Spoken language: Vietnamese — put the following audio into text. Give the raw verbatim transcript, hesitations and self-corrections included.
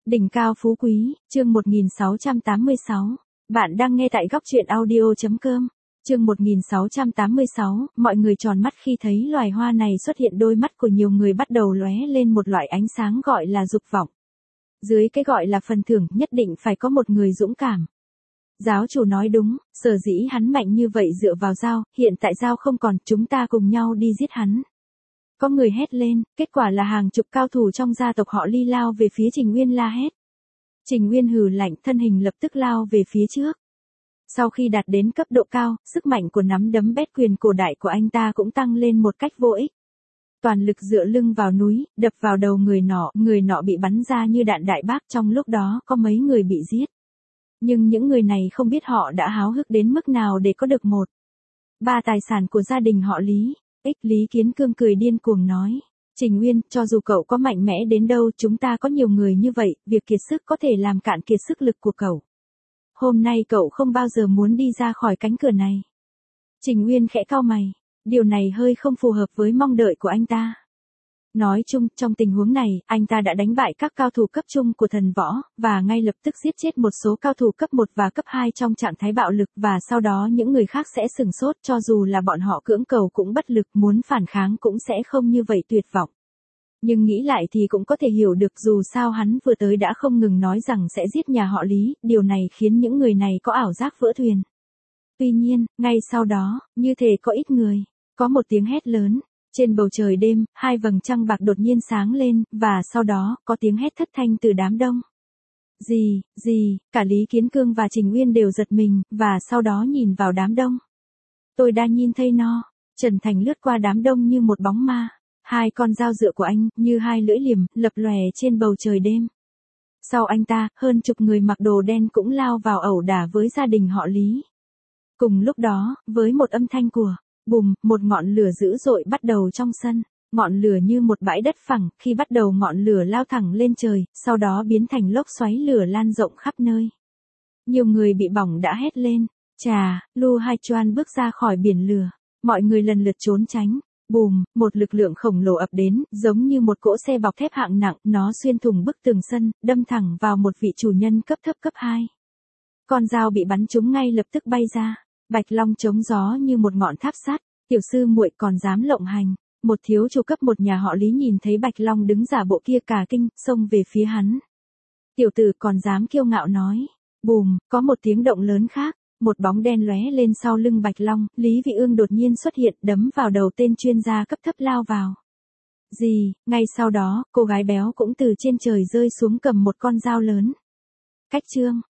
Đỉnh cao phú quý, chương một nghìn sáu trăm tám mươi sáu. Bạn đang nghe tại góc truyện audio.com. Chương một nghìn sáu trăm tám mươi sáu, mọi người tròn mắt khi thấy loài hoa này xuất hiện, đôi mắt của nhiều người bắt đầu lóe lên một loại ánh sáng gọi là dục vọng. Dưới cái gọi là phần thưởng, nhất định phải có một người dũng cảm. Giáo chủ nói đúng, sở dĩ hắn mạnh như vậy dựa vào dao, hiện tại dao không còn, chúng ta cùng nhau đi giết hắn. Có người hét lên, kết quả là hàng chục cao thủ trong gia tộc họ Ly lao về phía Trình Uyên la hét. Trình Uyên hừ lạnh, thân hình lập tức lao về phía trước. Sau khi đạt đến cấp độ cao, sức mạnh của nắm đấm bét quyền cổ đại của anh ta cũng tăng lên một cách vô ích. Toàn lực dựa lưng vào núi, đập vào đầu người nọ, người nọ bị bắn ra như đạn đại bác, trong lúc đó có mấy người bị giết. Nhưng những người này không biết họ đã háo hức đến mức nào để có được một ba tài sản của gia đình họ Lý. Ích Lý Kiến Cương cười điên cuồng nói. Trình Uyên, cho dù cậu có mạnh mẽ đến đâu, chúng ta có nhiều người như vậy, việc kiệt sức có thể làm cạn kiệt sức lực của cậu. Hôm nay cậu không bao giờ muốn đi ra khỏi cánh cửa này. Trình Uyên khẽ cau mày, điều này hơi không phù hợp với mong đợi của anh ta. Nói chung, trong tình huống này, anh ta đã đánh bại các cao thủ cấp trung của thần võ, và ngay lập tức giết chết một số cao thủ cấp một và cấp hai trong trạng thái bạo lực, và sau đó những người khác sẽ sửng sốt, cho dù là bọn họ cưỡng cầu cũng bất lực, muốn phản kháng cũng sẽ không như vậy, tuyệt vọng. Nhưng nghĩ lại thì cũng có thể hiểu được, dù sao hắn vừa tới đã không ngừng nói rằng sẽ giết nhà họ Lý, điều này khiến những người này có ảo giác vỡ thuyền. Tuy nhiên, ngay sau đó, như thể có ít người, có một tiếng hét lớn. Trên bầu trời đêm, hai vầng trăng bạc đột nhiên sáng lên, và sau đó, có tiếng hét thất thanh từ đám đông. Gì, gì, cả Lý Kiến Cương và Trình Uyên đều giật mình, và sau đó nhìn vào đám đông. Tôi đã nhìn thấy nó. Trần Thành lướt qua đám đông như một bóng ma. Hai con dao dựa của anh, như hai lưỡi liềm, lập lòe trên bầu trời đêm. Sau anh ta, hơn chục người mặc đồ đen cũng lao vào ẩu đả với gia đình họ Lý. Cùng lúc đó, với một âm thanh của bùm, một ngọn lửa dữ dội bắt đầu trong sân. Ngọn lửa như một bãi đất phẳng, khi bắt đầu ngọn lửa lao thẳng lên trời, sau đó biến thành lốc xoáy lửa lan rộng khắp nơi. Nhiều người bị bỏng đã hét lên. Chà, Lu Haichuan bước ra khỏi biển lửa. Mọi người lần lượt trốn tránh. Bùm, một lực lượng khổng lồ ập đến, giống như một cỗ xe bọc thép hạng nặng, nó xuyên thủng bức tường sân, đâm thẳng vào một vị chủ nhân cấp thấp cấp hai. Con dao bị bắn trúng ngay lập tức bay ra. Bạch Long chống gió như một ngọn tháp sắt. Tiểu sư muội còn dám lộng hành. Một thiếu chủ cấp một nhà họ Lý nhìn thấy Bạch Long đứng giả bộ kia cả kinh, xông về phía hắn. Tiểu tử còn dám kiêu ngạo nói. Bùm, có một tiếng động lớn khác. Một bóng đen lóe lên sau lưng Bạch Long, Lý Vị Ương đột nhiên xuất hiện, đấm vào đầu tên chuyên gia cấp thấp lao vào. Gì, ngay sau đó, cô gái béo cũng từ trên trời rơi xuống cầm một con dao lớn. Cách chương